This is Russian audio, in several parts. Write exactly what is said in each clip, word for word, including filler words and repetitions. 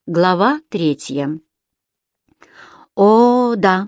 Глава третья. О, да.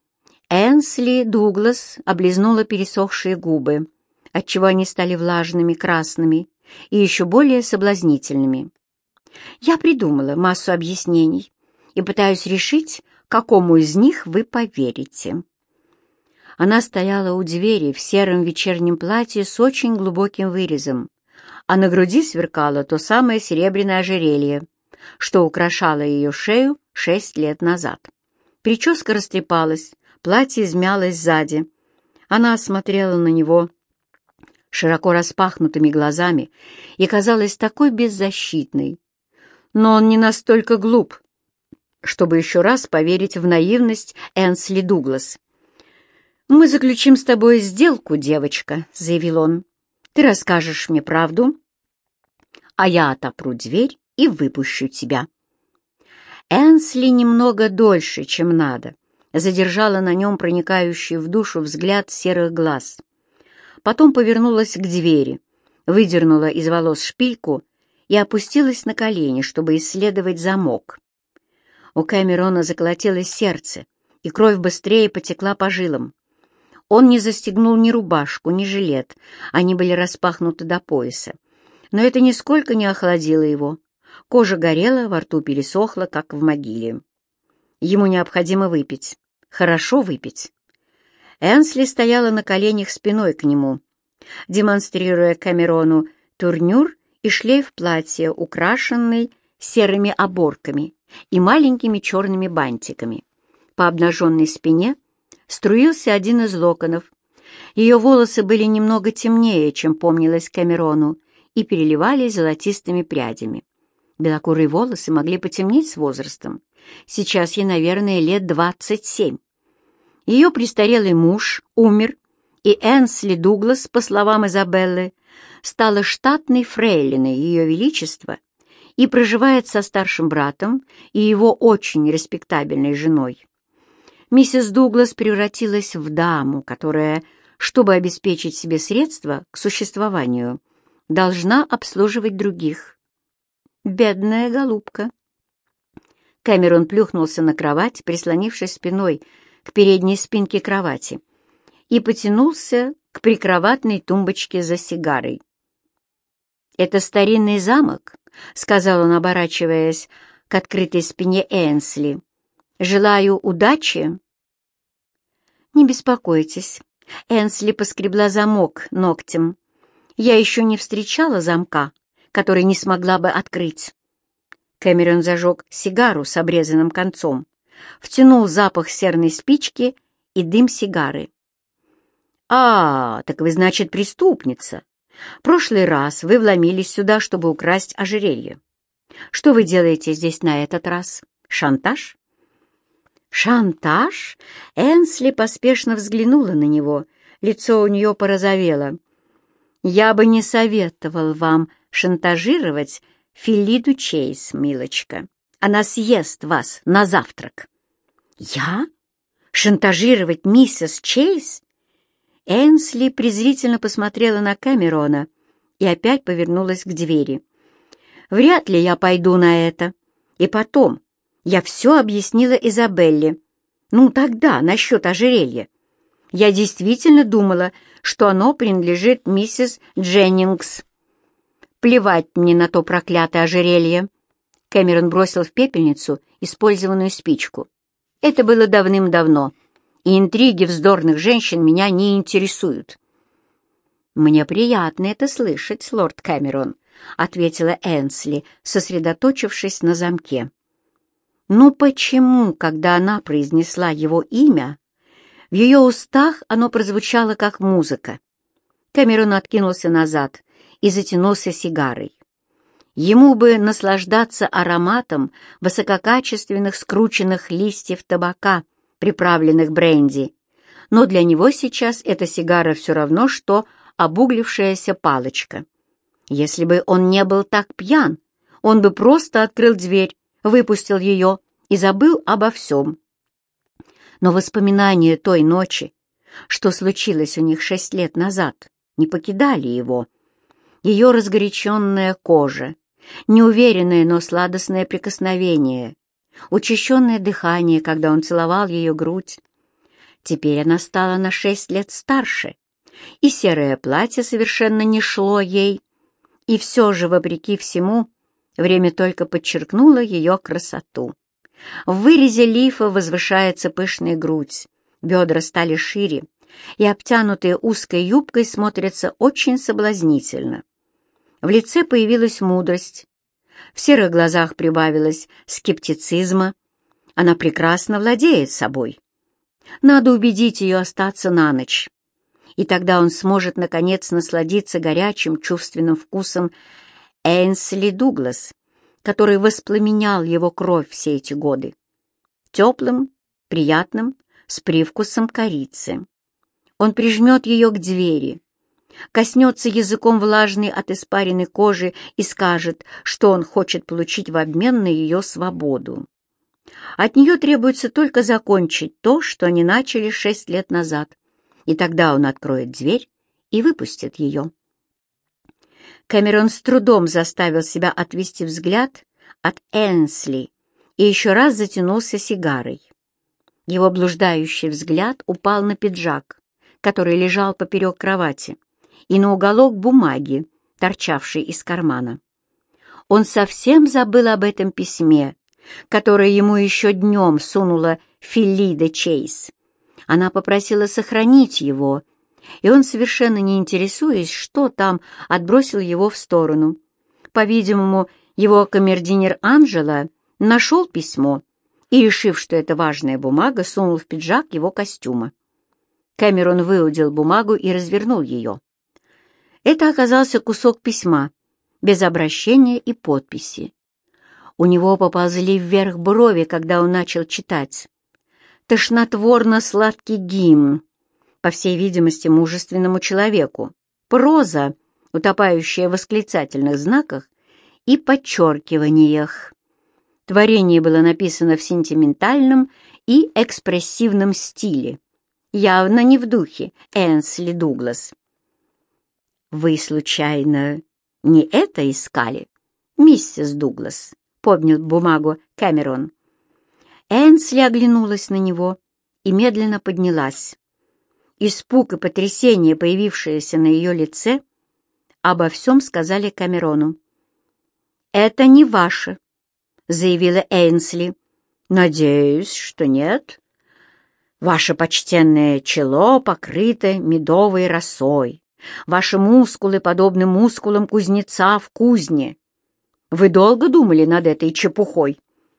Энсли Дуглас облизнула пересохшие губы, отчего они стали влажными, красными и еще более соблазнительными. Я придумала массу объяснений и пытаюсь решить, какому из них вы поверите. Она стояла у двери в сером вечернем платье с очень глубоким вырезом, а на груди сверкало то самое серебряное ожерелье, что украшало ее шею шесть лет назад. Прическа растрепалась, платье измялось сзади. Она смотрела на него широко распахнутыми глазами и казалась такой беззащитной. Но он не настолько глуп, чтобы еще раз поверить в наивность Энсли Дуглас. «Мы заключим с тобой сделку, девочка», — заявил он. «Ты расскажешь мне правду, а я отопру дверь и выпущу тебя». Энсли немного дольше, чем надо, задержала на нем проникающий в душу взгляд серых глаз. Потом повернулась к двери, выдернула из волос шпильку и опустилась на колени, чтобы исследовать замок. У Кэмерона заколотилось сердце, и кровь быстрее потекла по жилам. Он не застегнул ни рубашку, ни жилет, они были распахнуты до пояса. Но это нисколько не охладило его. Кожа горела, во рту пересохла, как в могиле. Ему необходимо выпить. Хорошо выпить. Энсли стояла на коленях спиной к нему, демонстрируя Камерону турнюр и шлейф платья, украшенный серыми оборками и маленькими черными бантиками. По обнаженной спине струился один из локонов. Ее волосы были немного темнее, чем помнилось Камерону, и переливались золотистыми прядями. Белокурые волосы могли потемнеть с возрастом. Сейчас ей, наверное, лет двадцать семь. Ее престарелый муж умер, и Энсли Дуглас, по словам Изабеллы, стала штатной фрейлиной Ее Величества и проживает со старшим братом и его очень респектабельной женой. Миссис Дуглас превратилась в даму, которая, чтобы обеспечить себе средства к существованию, должна обслуживать других. Бедная голубка. Кэмерон плюхнулся на кровать, прислонившись спиной к передней спинке кровати, и потянулся к прикроватной тумбочке за сигарой. «Это старинный замок», — сказал он, оборачиваясь к открытой спине Энсли. «Желаю удачи». «Не беспокойтесь», — Энсли поскребла замок ногтем. «Я еще не встречала замка, который не смогла бы открыть». Кэмерон зажег сигару с обрезанным концом, втянул запах серной спички и дым сигары. «А, так вы, значит, преступница. Прошлый раз вы вломились сюда, чтобы украсть ожерелье. Что вы делаете здесь на этот раз? Шантаж?» «Шантаж?» Энсли поспешно взглянула на него. Лицо у нее порозовело. «Я бы не советовал вам шантажировать Фелиду Чейз, милочка. Она съест вас на завтрак». «Я? Шантажировать миссис Чейз?» Энсли презрительно посмотрела на Камерона и опять повернулась к двери. «Вряд ли я пойду на это. И потом, я все объяснила Изабелле. Ну, тогда, насчет ожерелья. Я действительно думала, что оно принадлежит миссис Дженнингс. Плевать мне на то проклятое ожерелье». Кэмерон бросил в пепельницу использованную спичку. «Это было давным-давно, и интриги вздорных женщин меня не интересуют». «Мне приятно это слышать, лорд Кэмерон», — ответила Энсли, сосредоточившись на замке. «Ну почему, когда она произнесла его имя, в ее устах оно прозвучало как музыка?» Кэмерон откинулся назад и затянулся сигарой. Ему бы наслаждаться ароматом высококачественных скрученных листьев табака, приправленных бренди, но для него сейчас эта сигара все равно, что обуглившаяся палочка. Если бы он не был так пьян, он бы просто открыл дверь, выпустил ее и забыл обо всем. Но воспоминания той ночи, что случилось у них шесть лет назад, не покидали его. Ее разгоряченная кожа, неуверенное, но сладостное прикосновение, учащенное дыхание, когда он целовал ее грудь. Теперь она стала на шесть лет старше, и серое платье совершенно не шло ей, и все же, вопреки всему, время только подчеркнуло ее красоту. В вырезе лифа возвышается пышная грудь, бедра стали шире, и обтянутые узкой юбкой смотрятся очень соблазнительно. В лице появилась мудрость, в серых глазах прибавилось скептицизма. Она прекрасно владеет собой. Надо убедить ее остаться на ночь, и тогда он сможет, наконец, насладиться горячим чувственным вкусом Эйнсли Дуглас, который воспламенял его кровь все эти годы. Теплым, приятным, с привкусом корицы. Он прижмет ее к двери, коснется языком влажной от испаренной кожи и скажет, что он хочет получить в обмен на ее свободу. От нее требуется только закончить то, что они начали шесть лет назад, и тогда он откроет дверь и выпустит ее. Кэмерон с трудом заставил себя отвести взгляд от Энсли и еще раз затянулся сигарой. Его блуждающий взгляд упал на пиджак, который лежал поперек кровати, и на уголок бумаги, торчавший из кармана. Он совсем забыл об этом письме, которое ему еще днем сунула Филлида Чейз. Она попросила сохранить его, и он, совершенно не интересуясь, что там, отбросил его в сторону. По-видимому, его камердинер Анджела нашел письмо и, решив, что это важная бумага, сунул в пиджак его костюма. Кэмерон выудил бумагу и развернул ее. Это оказался кусок письма, без обращения и подписи. У него поползли вверх брови, когда он начал читать. Тошнотворно-сладкий гимн, по всей видимости, мужественному человеку. Проза, утопающая в восклицательных знаках и подчеркиваниях. Творение было написано в сентиментальном и экспрессивном стиле, явно не в духе Энсли Дуглас. «Вы, случайно, не это искали, миссис Дуглас?» — поднял бумагу Кэмерон. Энсли оглянулась на него и медленно поднялась. Испуг и потрясение, появившиеся на ее лице, обо всем сказали Кэмерону. «Это не ваше», — заявила Энсли. «Надеюсь, что нет. Ваше почтенное чело покрыто медовой росой. Ваши мускулы подобны мускулам кузнеца в кузне. Вы долго думали над этой чепухой?»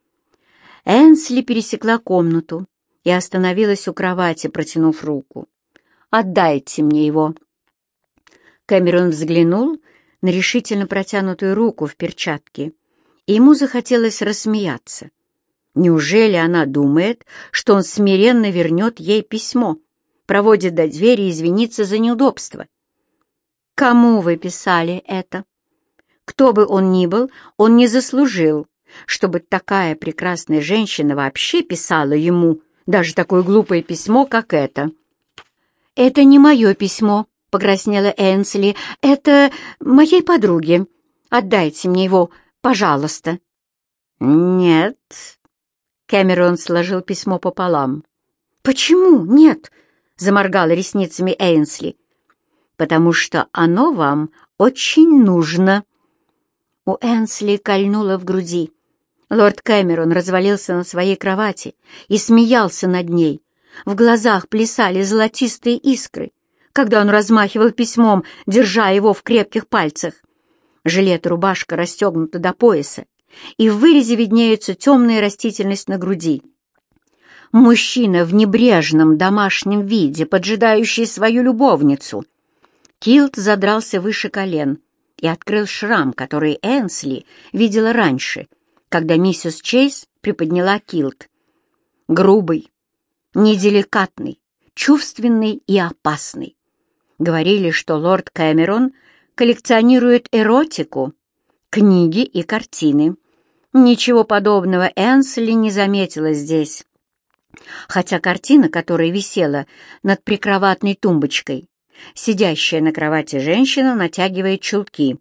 Энсли пересекла комнату и остановилась у кровати, протянув руку. «Отдайте мне его». Кэмерон взглянул на решительно протянутую руку в перчатке, и ему захотелось рассмеяться. Неужели она думает, что он смиренно вернет ей письмо, проводит до двери и извинится за неудобство? «Кому вы писали это? Кто бы он ни был, он не заслужил, чтобы такая прекрасная женщина вообще писала ему даже такое глупое письмо, как это». «Это не мое письмо», — покраснела Энсли. «Это моей подруги. Отдайте мне его, пожалуйста». «Нет». Кэмерон сложил письмо пополам. «Почему нет?» — заморгала ресницами Энсли. «Потому что оно вам очень нужно». У Энсли кольнуло в груди. Лорд Кэмерон развалился на своей кровати и смеялся над ней. В глазах плясали золотистые искры, когда он размахивал письмом, держа его в крепких пальцах. Жилет и рубашка расстегнуты до пояса, и в вырезе виднеется темная растительность на груди. Мужчина в небрежном домашнем виде, поджидающий свою любовницу. Килт задрался выше колен и открыл шрам, который Энсли видела раньше, когда миссис Чейз приподняла килт. Грубый, неделикатный, чувственный и опасный. Говорили, что лорд Кэмерон коллекционирует эротику, книги и картины. Ничего подобного Энсли не заметила здесь. Хотя картина, которая висела над прикроватной тумбочкой, сидящая на кровати женщина натягивает чулки,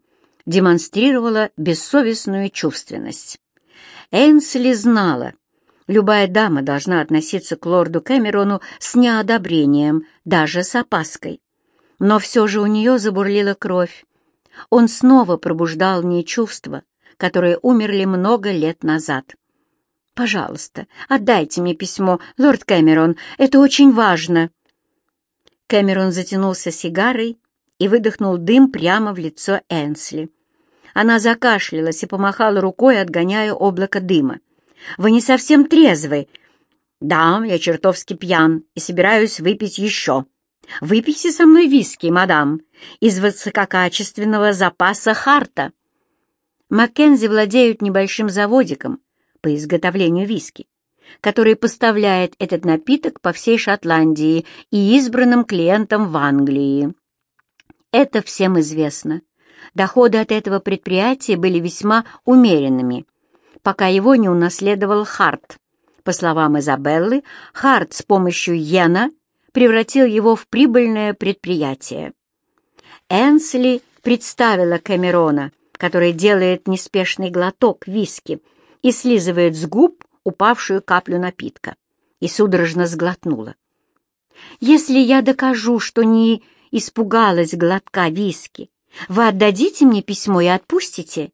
демонстрировала бессовестную чувственность. Энсли знала, любая дама должна относиться к лорду Кэмерону с неодобрением, даже с опаской. Но все же у нее забурлила кровь. Он снова пробуждал в ней чувства, которые умерли много лет назад. «Пожалуйста, отдайте мне письмо, лорд Кэмерон, это очень важно». Кэмерон затянулся сигарой и выдохнул дым прямо в лицо Энсли. Она закашлялась и помахала рукой, отгоняя облако дыма. «Вы не совсем трезвы». «Да, я чертовски пьян и собираюсь выпить еще. Выпейте со мной виски, мадам, из высококачественного запаса Харта». Маккензи владеют небольшим заводиком по изготовлению виски, который поставляет этот напиток по всей Шотландии и избранным клиентам в Англии. Это всем известно. Доходы от этого предприятия были весьма умеренными, пока его не унаследовал Харт. По словам Изабеллы, Харт с помощью йена превратил его в прибыльное предприятие. Энсли представила Кэмерона, который делает неспешный глоток виски и слизывает с губ упавшую каплю напитка, и судорожно сглотнула. «Если я докажу, что не испугалась глотка виски, вы отдадите мне письмо и отпустите?»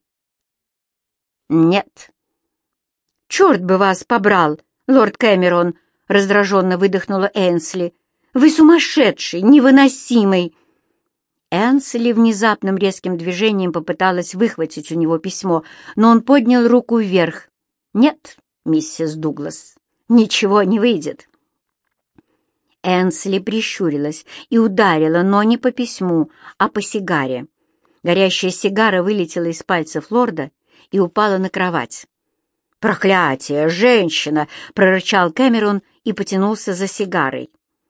«Нет». «Черт бы вас побрал, лорд Кэмерон!» — раздраженно выдохнула Энсли. «Вы сумасшедший, невыносимый!» Энсли внезапным резким движением попыталась выхватить у него письмо, но он поднял руку вверх. «Нет, миссис Дуглас, ничего не выйдет». Энсли прищурилась и ударила, но не по письму, а по сигаре. Горящая сигара вылетела из пальцев лорда и упала на кровать. «Проклятие, женщина!» — прорычал Кэмерон и потянулся за сигарой.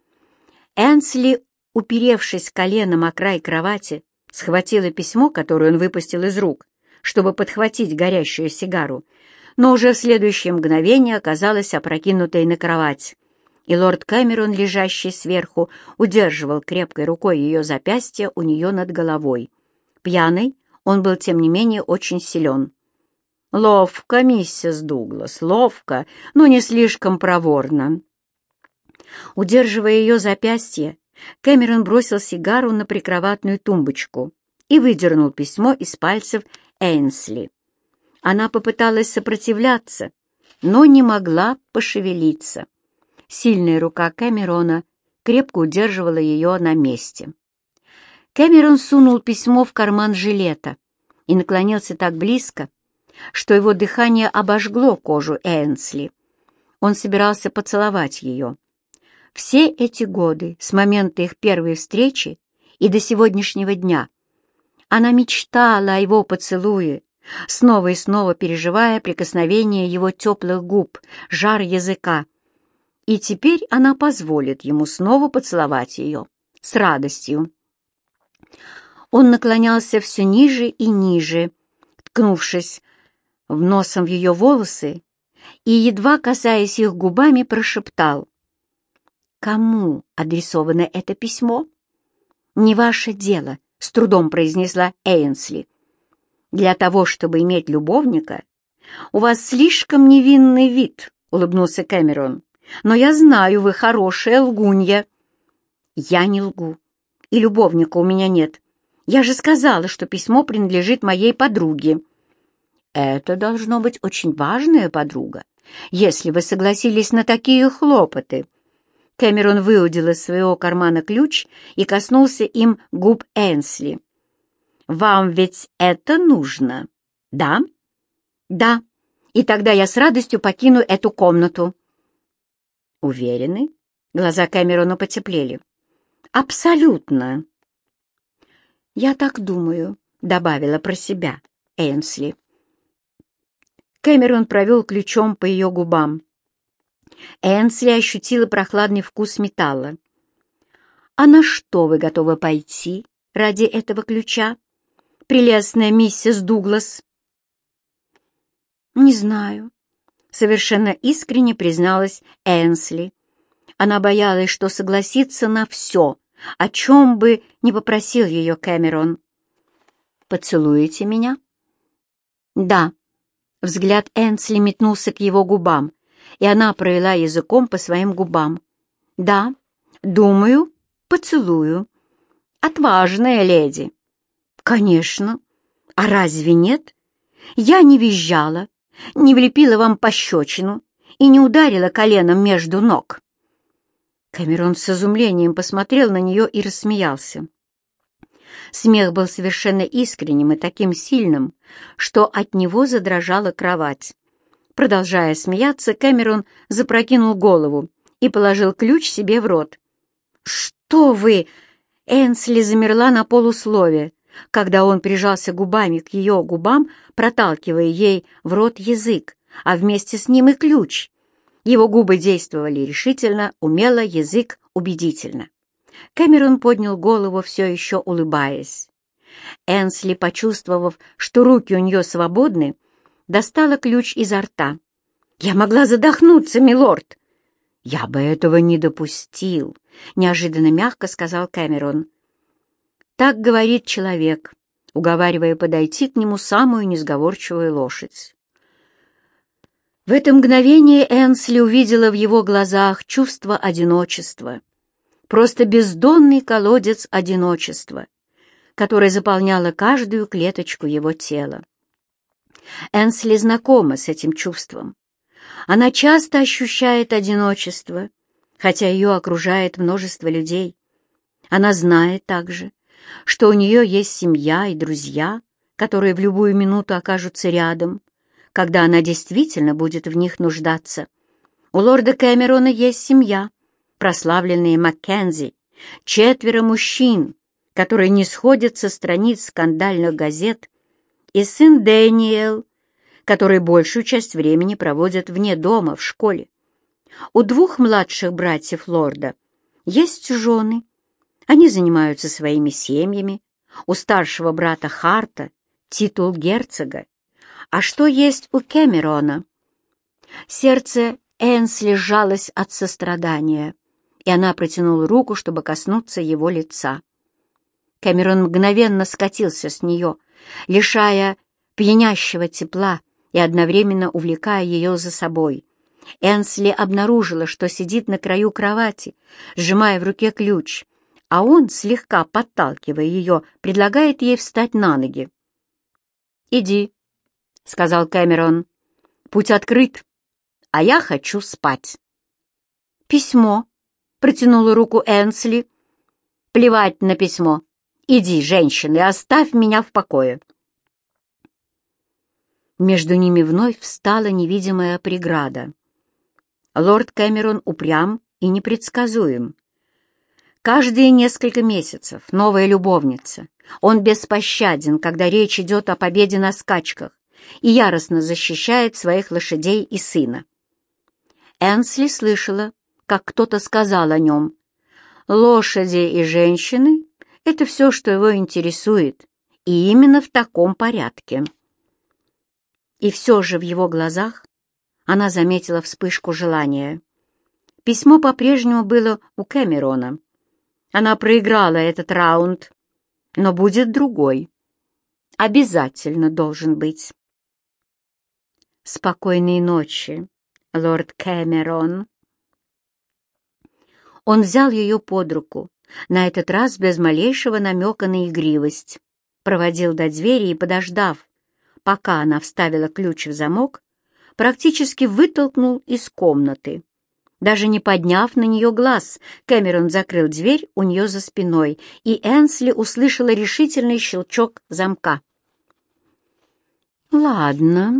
Энсли, уперевшись коленом о край кровати, схватила письмо, которое он выпустил из рук, чтобы подхватить горящую сигару, но уже в следующее мгновение оказалась опрокинутой на кровать, и лорд Кэмерон, лежащий сверху, удерживал крепкой рукой ее запястье у нее над головой. Пьяный, он был, тем не менее, очень силен. «Ловко, миссис Дуглас, ловко, но не слишком проворно». Удерживая ее запястье, Кэмерон бросил сигару на прикроватную тумбочку и выдернул письмо из пальцев Энсли. Она попыталась сопротивляться, но не могла пошевелиться. Сильная рука Кэмерона крепко удерживала ее на месте. Кэмерон сунул письмо в карман жилета и наклонился так близко, что его дыхание обожгло кожу Энсли. Он собирался поцеловать ее. Все эти годы, с момента их первой встречи и до сегодняшнего дня, она мечтала о его поцелуе, снова и снова переживая прикосновение его теплых губ, жар языка. И теперь она позволит ему снова поцеловать ее, с радостью. Он наклонялся все ниже и ниже, ткнувшись в носом в ее волосы, и, едва касаясь их губами, прошептал: «Кому адресовано это письмо?» «Не ваше дело», — с трудом произнесла Энсли. «Для того, чтобы иметь любовника, у вас слишком невинный вид», — улыбнулся Кэмерон. «Но я знаю, вы хорошая лгунья». «Я не лгу, и любовника у меня нет. Я же сказала, что письмо принадлежит моей подруге». «Это должно быть очень важная подруга, если вы согласились на такие хлопоты». Кэмерон выудил из своего кармана ключ и коснулся им губ Энсли. «Вам ведь это нужно, да?» «Да, и тогда я с радостью покину эту комнату». «Уверены?» Глаза Кэмерона потеплели. «Абсолютно». «Я так думаю», — добавила про себя Энсли. Кэмерон провел ключом по ее губам. Энсли ощутила прохладный вкус металла. «А на что вы готовы пойти ради этого ключа, прелестная миссис Дуглас?» «Не знаю», — совершенно искренне призналась Энсли. Она боялась, что согласится на все, о чем бы ни попросил ее Кэмерон. Поцелуете меня?» «Да». Взгляд Энсли метнулся к его губам, и она провела языком по своим губам. «Да, думаю, поцелую». «Отважная леди». «Конечно. А разве нет? Я не визжала, не влепила вам пощечину и не ударила коленом между ног». Кэмерон с изумлением посмотрел на нее и рассмеялся. Смех был совершенно искренним и таким сильным, что от него задрожала кровать. Продолжая смеяться, Кэмерон запрокинул голову и положил ключ себе в рот. «Что вы?» Энсли замерла на полуслове, когда он прижался губами к ее губам, проталкивая ей в рот язык, а вместе с ним и ключ. Его губы действовали решительно, умело, язык убедительно. Кэмерон поднял голову, все еще улыбаясь. Энсли, почувствовав, что руки у нее свободны, достала ключ изо рта. «Я могла задохнуться, милорд!» «Я бы этого не допустил», — неожиданно мягко сказал Кэмерон. Так говорит человек, уговаривая подойти к нему самую несговорчивую лошадь. В это мгновение Энсли увидела в его глазах чувство одиночества, просто бездонный колодец одиночества, который заполняло каждую клеточку его тела. Энсли знакома с этим чувством. Она часто ощущает одиночество, хотя ее окружает множество людей. Она знает также, что у нее есть семья и друзья, которые в любую минуту окажутся рядом, когда она действительно будет в них нуждаться. У лорда Кэмерона есть семья, прославленные Маккензи, четверо мужчин, которые не сходят со страниц скандальных газет, и сын Дэниел, который большую часть времени проводит вне дома, в школе. У двух младших братьев лорда есть жены. Они занимаются своими семьями. У старшего брата Харта титул герцога. А что есть у Кэмерона? Сердце Энсли сжалось от сострадания, и она протянула руку, чтобы коснуться его лица. Кэмерон мгновенно скатился с нее, лишая пьянящего тепла и одновременно увлекая ее за собой. Энсли обнаружила, что сидит на краю кровати, сжимая в руке ключ, а он, слегка подталкивая ее, предлагает ей встать на ноги. «Иди», — сказал Кэмерон, — «путь открыт, а я хочу спать». «Письмо», — протянула руку Энсли. «Плевать на письмо. Иди, женщина, и оставь меня в покое». Между ними вновь встала невидимая преграда. Лорд Кэмерон упрям и непредсказуем. Каждые несколько месяцев новая любовница. Он беспощаден, когда речь идет о победе на скачках, и яростно защищает своих лошадей и сына. Энсли слышала, как кто-то сказал о нем: «Лошади и женщины — это все, что его интересует, и именно в таком порядке». И все же в его глазах она заметила вспышку желания. Письмо по-прежнему было у Кэмерона. Она проиграла этот раунд, но будет другой. Обязательно должен быть. «Спокойной ночи, лорд Кэмерон». Он взял ее под руку, на этот раз без малейшего намека на игривость, проводил до двери и, подождав, пока она вставила ключ в замок, практически вытолкнул из комнаты. Даже не подняв на нее глаз, Кэмерон закрыл дверь у нее за спиной, и Энсли услышала решительный щелчок замка. «Ладно».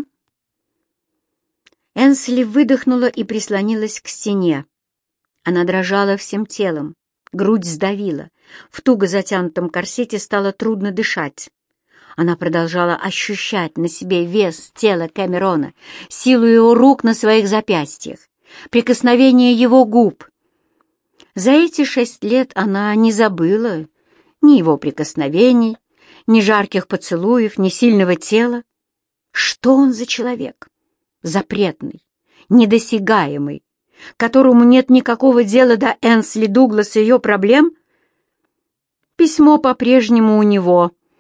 Энсли выдохнула и прислонилась к стене. Она дрожала всем телом, грудь сдавила, в туго затянутом корсете стало трудно дышать. Она продолжала ощущать на себе вес тела Кэмерона, силу его рук на своих запястьях, прикосновение его губ. За эти шесть лет она не забыла ни его прикосновений, ни жарких поцелуев, ни сильного тела. Что он за человек? Запретный, недосягаемый, которому нет никакого дела до Энсли Дуглас и ее проблем? Письмо по-прежнему у него,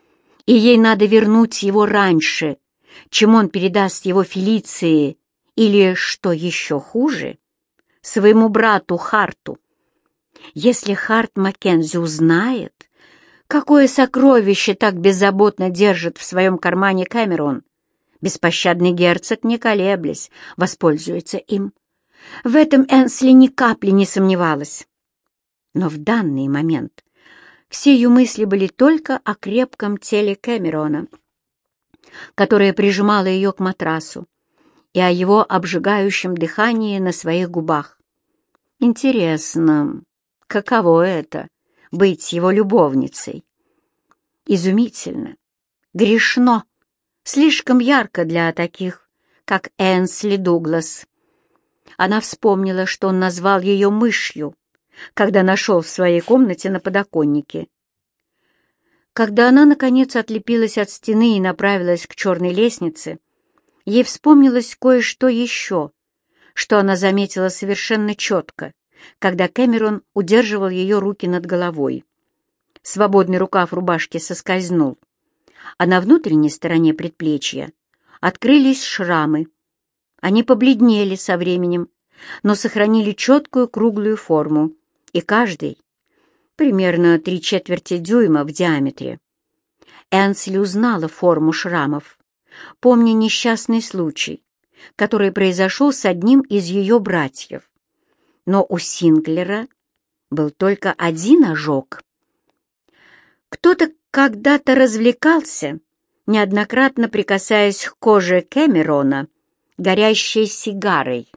и ей надо вернуть его раньше, чем он передаст его Фелиции или, что еще хуже, своему брату Харту. Если Харт Маккензи узнает, какое сокровище так беззаботно держит в своем кармане Кэмерон, беспощадный герцог, не колеблясь, воспользуется им. В этом Энсли ни капли не сомневалась. Но в данный момент все ее мысли были только о крепком теле Кэмерона, которое прижимало ее к матрасу, и о его обжигающем дыхании на своих губах. Интересно, каково это — быть его любовницей? Изумительно, грешно, слишком ярко для таких, как Энсли Дуглас. Она вспомнила, что он назвал ее мышью, когда нашел в своей комнате на подоконнике. Когда она, наконец, отлепилась от стены и направилась к черной лестнице, ей вспомнилось кое-что еще, что она заметила совершенно четко, когда Кэмерон удерживал ее руки над головой. Свободный рукав рубашки соскользнул, а на внутренней стороне предплечья открылись шрамы. Они побледнели со временем, но сохранили четкую круглую форму, и каждый примерно три четверти дюйма в диаметре. Энсли узнала форму шрамов, помня несчастный случай, который произошел с одним из ее братьев. Но у Синклера был только один ожог. Кто-то когда-то развлекался, неоднократно прикасаясь к коже Кэмерона горящей сигарой.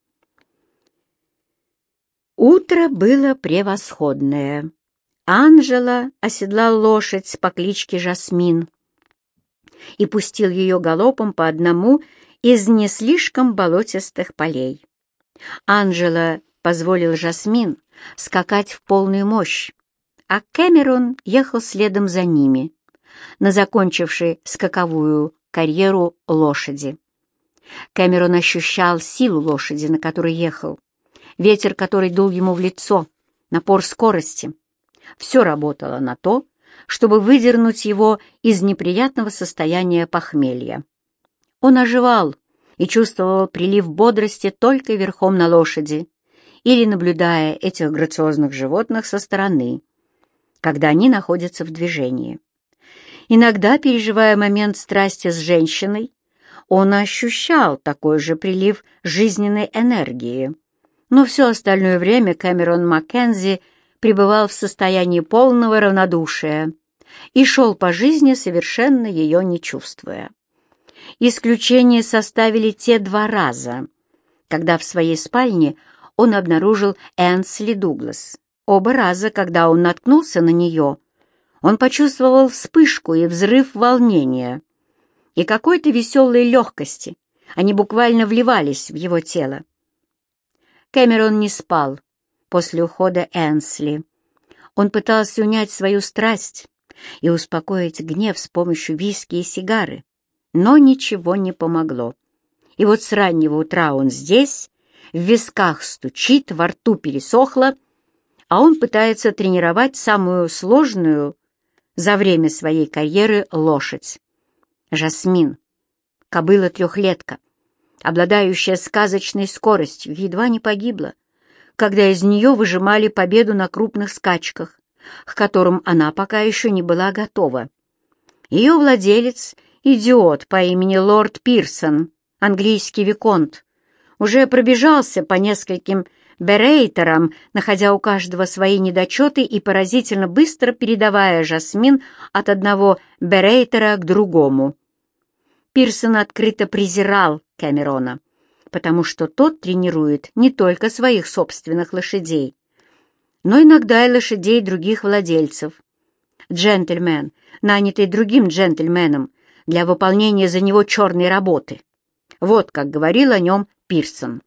Утро было превосходное. Анжела оседлал лошадь по кличке Жасмин и пустил ее галопом по одному из не слишком болотистых полей. Анжела позволил Жасмин скакать в полную мощь, а Кэмерон ехал следом за ними, на закончившей скаковую карьеру лошади. Кэмерон ощущал силу лошади, на которой ехал, ветер, который дул ему в лицо, напор скорости. Все работало на то, чтобы выдернуть его из неприятного состояния похмелья. Он оживал и чувствовал прилив бодрости только верхом на лошади или наблюдая этих грациозных животных со стороны, когда они находятся в движении. Иногда, переживая момент страсти с женщиной, он ощущал такой же прилив жизненной энергии, но все остальное время Кэмерон Маккензи пребывал в состоянии полного равнодушия и шел по жизни, совершенно ее не чувствуя. Исключение составили те два раза, когда в своей спальне он обнаружил Энсли Дуглас. Оба раза, когда он наткнулся на нее, он почувствовал вспышку и взрыв волнения и какой-то веселой легкости. Они буквально вливались в его тело. Кэмерон не спал после ухода Энсли. Он пытался унять свою страсть и успокоить гнев с помощью виски и сигары, но ничего не помогло. И вот с раннего утра он здесь, в висках стучит, во рту пересохло, а он пытается тренировать самую сложную за время своей карьеры лошадь. Жасмин, кобыла-трехлетка, обладающая сказочной скоростью, едва не погибла, когда из нее выжимали победу на крупных скачках, к которым она пока еще не была готова. Ее владелец, идиот по имени лорд Пирсон, английский виконт, уже пробежался по нескольким берейтерам, находя у каждого свои недочеты и поразительно быстро передавая Жасмин от одного берейтера к другому. Пирсон открыто презирал Кэмерона, потому что тот тренирует не только своих собственных лошадей, но иногда и лошадей других владельцев. Джентльмен, нанятый другим джентльменом для выполнения за него черной работы. Вот как говорил о нем Пирсон.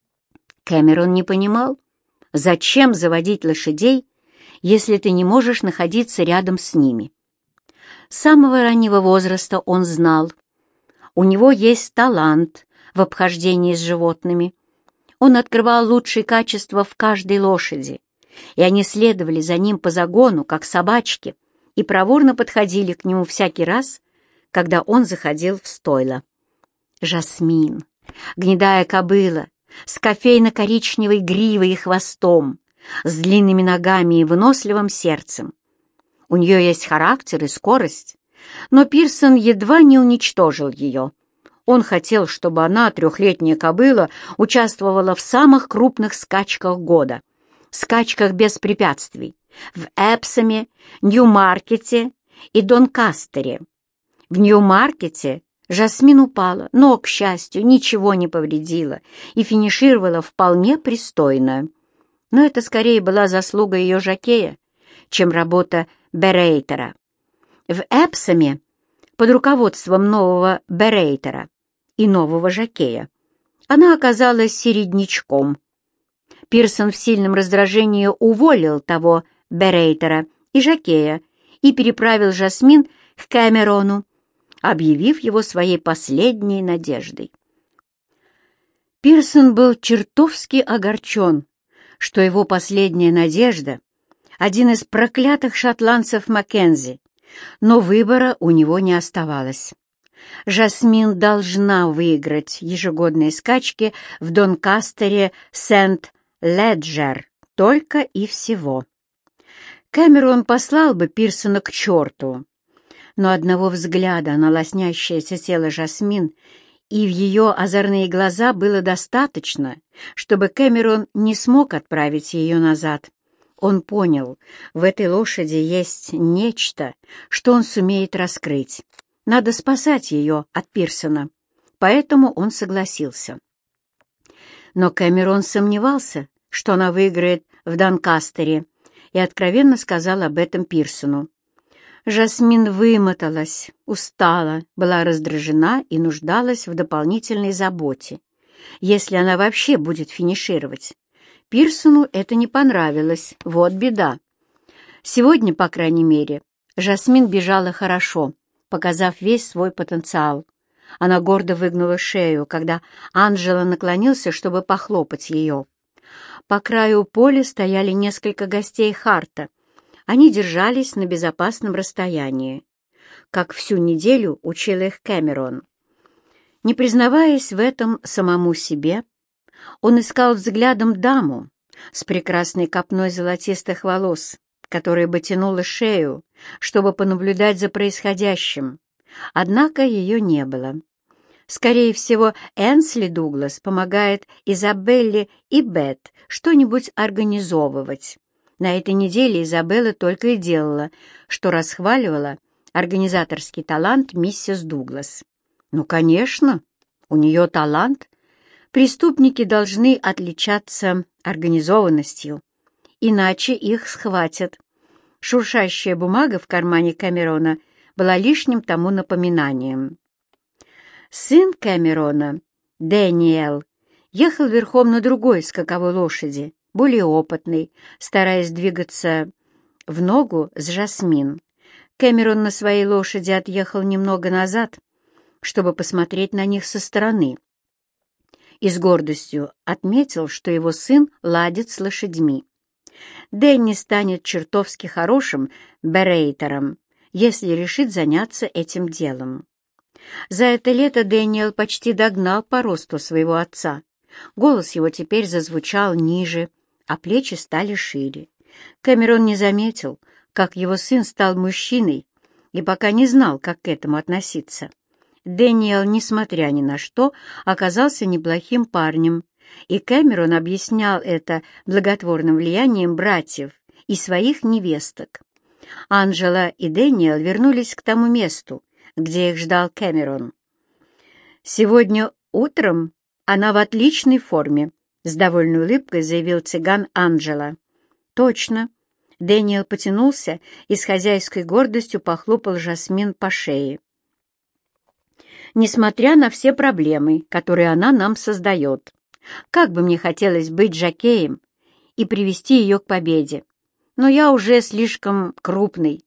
Кэмерон не понимал, зачем заводить лошадей, если ты не можешь находиться рядом с ними. С самого раннего возраста он знал, у него есть талант в обхождении с животными. Он открывал лучшие качества в каждой лошади, и они следовали за ним по загону, как собачки, и проворно подходили к нему всякий раз, когда он заходил в стойло. Жасмин, гнедая кобыла, с кофейно-коричневой гривой и хвостом, с длинными ногами и выносливым сердцем. У нее есть характер и скорость, но Пирсон едва не уничтожил ее. Он хотел, чтобы она, трехлетняя кобыла, участвовала в самых крупных скачках года, скачках без препятствий, в Эпсоме, Нью-Маркете и Донкастере. В Нью-Маркете Жасмин упала, но, к счастью, ничего не повредила и финишировала вполне пристойно. Но это скорее была заслуга ее жокея, чем работа Берейтера. В Эпсоме под руководством нового Берейтера и нового жокея она оказалась середнячком. Пирсон в сильном раздражении уволил того Берейтера и жокея и переправил Жасмин к Кэмерону, объявив его своей последней надеждой. Пирсон был чертовски огорчен, что его последняя надежда — один из проклятых шотландцев Маккензи, но выбора у него не оставалось. Жасмин должна выиграть ежегодные скачки в Донкастере Сент-Леджер только и всего. Кэмерон послал бы Пирсона к черту, но одного взгляда на лоснящееся тело Жасмин и в ее озорные глаза было достаточно, чтобы Кэмерон не смог отправить ее назад. Он понял, в этой лошади есть нечто, что он сумеет раскрыть. Надо спасать ее от Пирсона, поэтому он согласился. Но Кэмерон сомневался, что она выиграет в Донкастере, и откровенно сказал об этом Пирсону. Жасмин вымоталась, устала, была раздражена и нуждалась в дополнительной заботе, если она вообще будет финишировать. Пирсону это не понравилось, вот беда. Сегодня, по крайней мере, Жасмин бежала хорошо, показав весь свой потенциал. Она гордо выгнула шею, когда Анджело наклонился, чтобы похлопать ее. По краю поля стояли несколько гостей Харта. Они держались на безопасном расстоянии, как всю неделю учил их Кэмерон. Не признаваясь в этом самому себе, он искал взглядом даму с прекрасной копной золотистых волос, которая бы тянула шею, чтобы понаблюдать за происходящим. Однако ее не было. Скорее всего, Энсли Дуглас помогает Изабелле и Бет что-нибудь организовывать. На этой неделе Изабелла только и делала, что расхваливала организаторский талант миссис Дуглас. Ну, конечно, у нее талант. Преступники должны отличаться организованностью, иначе их схватят. Шуршащая бумага в кармане Кэмерона была лишним тому напоминанием. Сын Кэмерона, Дэниел, ехал верхом на другой скаковой лошади, более опытный, стараясь двигаться в ногу с Жасмин. Кэмерон на своей лошади отъехал немного назад, чтобы посмотреть на них со стороны, и с гордостью отметил, что его сын ладит с лошадьми. Дэнни станет чертовски хорошим берейтером, если решит заняться этим делом. За это лето Дэниел почти догнал по росту своего отца. Голос его теперь зазвучал ниже, а плечи стали шире. Кэмерон не заметил, как его сын стал мужчиной, и пока не знал, как к этому относиться. Дэниел, несмотря ни на что, оказался неплохим парнем, и Кэмерон объяснял это благотворным влиянием братьев и своих невесток. Анджела и Дэниел вернулись к тому месту, где их ждал Кэмерон. «Сегодня утром она в отличной форме», — с довольной улыбкой заявил цыган Анджела. «Точно». Дэниел потянулся и с хозяйской гордостью похлопал Жасмин по шее. «Несмотря на все проблемы, которые она нам создает, как бы мне хотелось быть жокеем и привести ее к победе, но я уже слишком крупный».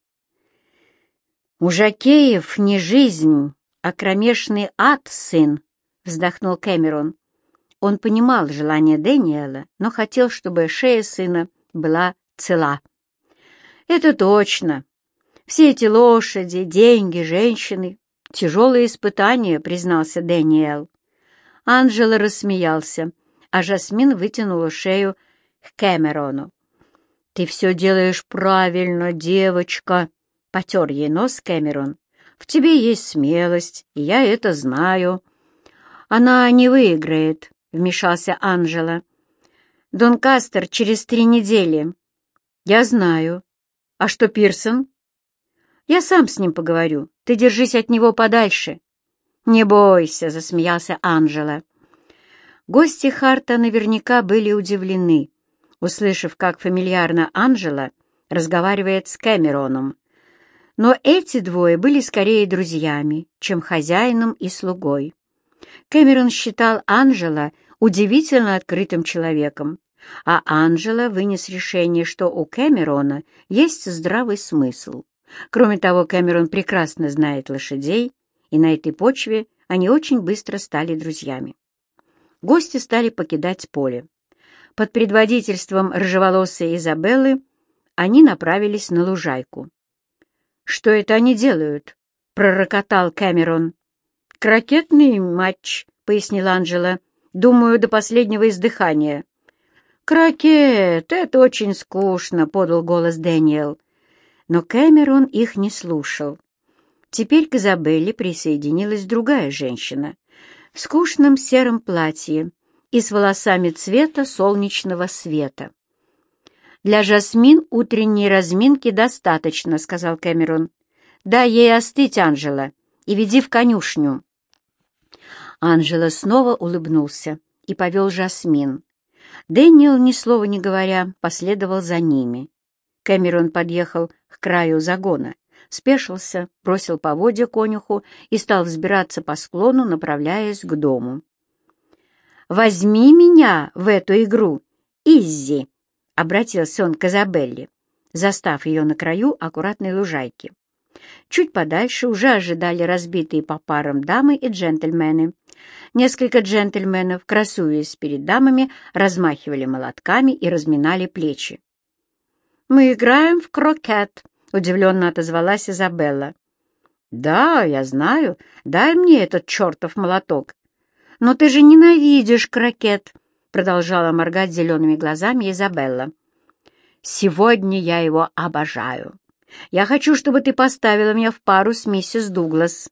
«У жокеев не жизнь, а кромешный ад, сын», — вздохнул Кэмерон. Он понимал желание Дэниела, но хотел, чтобы шея сына была цела. «Это точно. Все эти лошади, деньги, женщины — тяжелые испытания», — признался Дэниел. Анджело рассмеялся, а Жасмин вытянула шею к Кэмерону. «Ты все делаешь правильно, девочка», — потер ей нос Кэмерон. «В тебе есть смелость, и я это знаю». «Она не выиграет», — вмешался Анджело. «Донкастер через три недели». «Я знаю. А что Пирсон?» «Я сам с ним поговорю. Ты держись от него подальше». «Не бойся», — засмеялся Анджело. Гости Харта наверняка были удивлены, услышав, как фамильярно Анджело разговаривает с Кэмероном. Но эти двое были скорее друзьями, чем хозяином и слугой. Кэмерон считал Анджело удивительно открытым человеком, а Анджело вынес решение, что у Кэмерона есть здравый смысл. Кроме того, Кэмерон прекрасно знает лошадей, и на этой почве они очень быстро стали друзьями. Гости стали покидать поле. Под предводительством рыжеволосой Изабеллы они направились на лужайку. «Что это они делают?» — пророкотал Кэмерон. «Крокетный матч», — пояснил Анджело. «Думаю, до последнего издыхания». «Крокет! Это очень скучно», — подал голос Дэниел. Но Кэмерон их не слушал. Теперь к Изабелле присоединилась другая женщина в скучном сером платье и с волосами цвета солнечного света. «Для Жасмин утренней разминки достаточно», — сказал Кэмерон. «Дай ей остыть, Анджело, и веди в конюшню». Анджело снова улыбнулся и повел Жасмин. Дэниел, ни слова не говоря, последовал за ними. Кэмерон подъехал к краю загона, спешился, бросил поводья конюху и стал взбираться по склону, направляясь к дому. «Возьми меня в эту игру, Иззи!» — обратился он к Изабелле, застав ее на краю аккуратной лужайки. Чуть подальше уже ожидали разбитые по парам дамы и джентльмены. Несколько джентльменов, красуясь перед дамами, размахивали молотками и разминали плечи. «Мы играем в крокет», — удивленно отозвалась Изабелла. «Да, я знаю. Дай мне этот чертов молоток». «Но ты же ненавидишь крокет», — продолжала моргать зелеными глазами Изабелла. «Сегодня я его обожаю. Я хочу, чтобы ты поставила меня в пару с миссис Дуглас».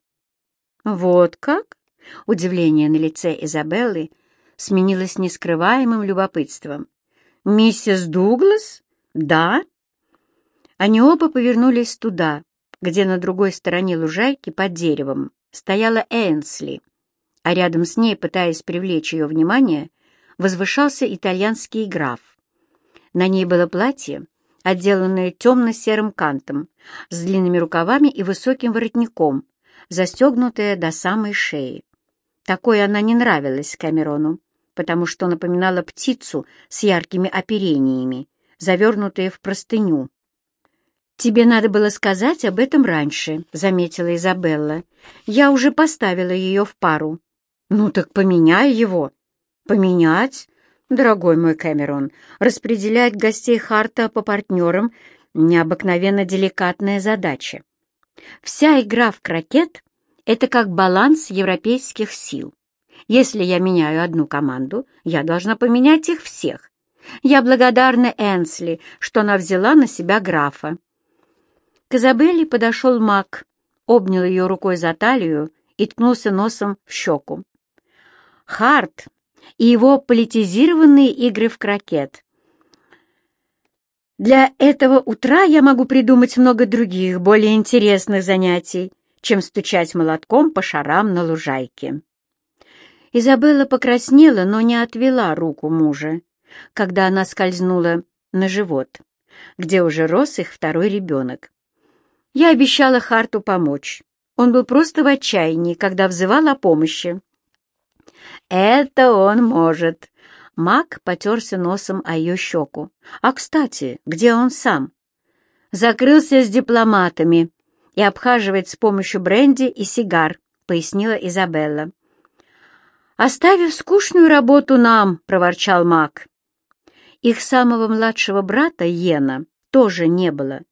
«Вот как?» — удивление на лице Изабеллы сменилось нескрываемым любопытством. «Миссис Дуглас? Да?» Они оба повернулись туда, где на другой стороне лужайки под деревом стояла Энсли, а рядом с ней, пытаясь привлечь ее внимание, возвышался итальянский граф. На ней было платье, отделанное темно-серым кантом, с длинными рукавами и высоким воротником, застегнутое до самой шеи. Такой она не нравилась Кэмерону, потому что напоминала птицу с яркими оперениями, завернутые в простыню. «Тебе надо было сказать об этом раньше», — заметила Изабелла. «Я уже поставила ее в пару». «Ну так поменяй его». «Поменять? Дорогой мой Кэмерон, распределять гостей Харта по партнерам — необыкновенно деликатная задача. Вся игра в крокет — это как баланс европейских сил. Если я меняю одну команду, я должна поменять их всех. Я благодарна Энсли, что она взяла на себя графа». К Изабелле подошел Мак, обнял ее рукой за талию и ткнулся носом в щеку. «Харт и его политизированные игры в крокет. Для этого утра я могу придумать много других, более интересных занятий, чем стучать молотком по шарам на лужайке». Изабелла покраснела, но не отвела руку мужа, когда она скользнула на живот, где уже рос их второй ребенок. «Я обещала Харту помочь. Он был просто в отчаянии, когда взывал о помощи». «Это он может». Мак потерся носом о ее щеку. «А, кстати, где он сам?» «Закрылся с дипломатами и обхаживает с помощью бренди и сигар», — пояснила Изабелла. «Оставив скучную работу нам», — проворчал Мак. Их самого младшего брата Йена тоже не было,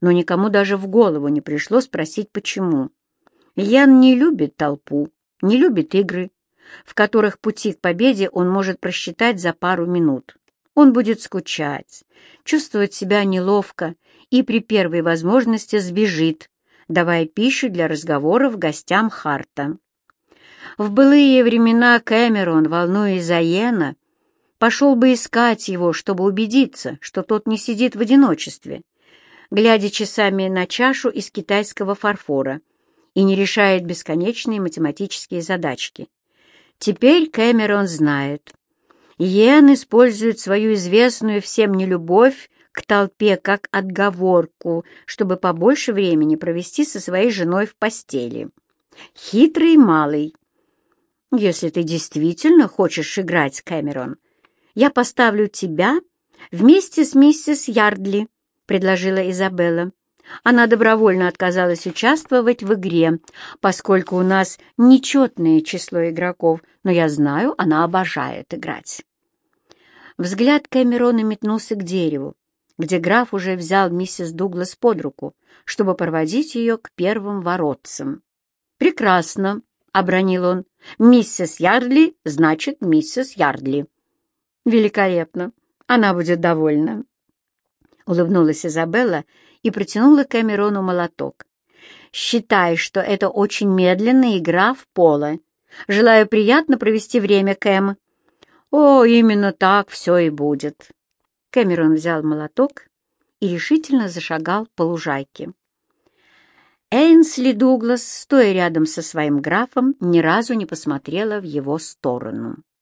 но никому даже в голову не пришло спросить, почему. Йен не любит толпу, не любит игры, в которых пути к победе он может просчитать за пару минут. Он будет скучать, чувствовать себя неловко и при первой возможности сбежит, давая пищу для разговоров гостям Харта. В былые времена Кэмерон, волнуясь за Йена, пошел бы искать его, чтобы убедиться, что тот не сидит в одиночестве, глядя часами на чашу из китайского фарфора и не решает бесконечные математические задачки. Теперь Кэмерон знает. Йен использует свою известную всем нелюбовь к толпе как отговорку, чтобы побольше времени провести со своей женой в постели. Хитрый малый. Если ты действительно хочешь играть, Кэмерон, я поставлю тебя вместе с миссис Ярдли, предложила Изабелла. Она добровольно отказалась участвовать в игре, поскольку у нас нечетное число игроков, но я знаю, она обожает играть. Взгляд Кэмерона метнулся к дереву, где граф уже взял миссис Дуглас под руку, чтобы проводить ее к первым воротцам. «Прекрасно», — обронил он. «Миссис Ярдли значит миссис Ярдли». «Великолепно. Она будет довольна», — улыбнулась Изабелла и протянула Кэмерону молоток. «Считай, что это очень медленная игра в поло. Желаю приятно провести время, Кэм». «О, именно так все и будет». Кэмерон взял молоток и решительно зашагал по лужайке. Эйнсли Дуглас, стоя рядом со своим графом, ни разу не посмотрела в его сторону.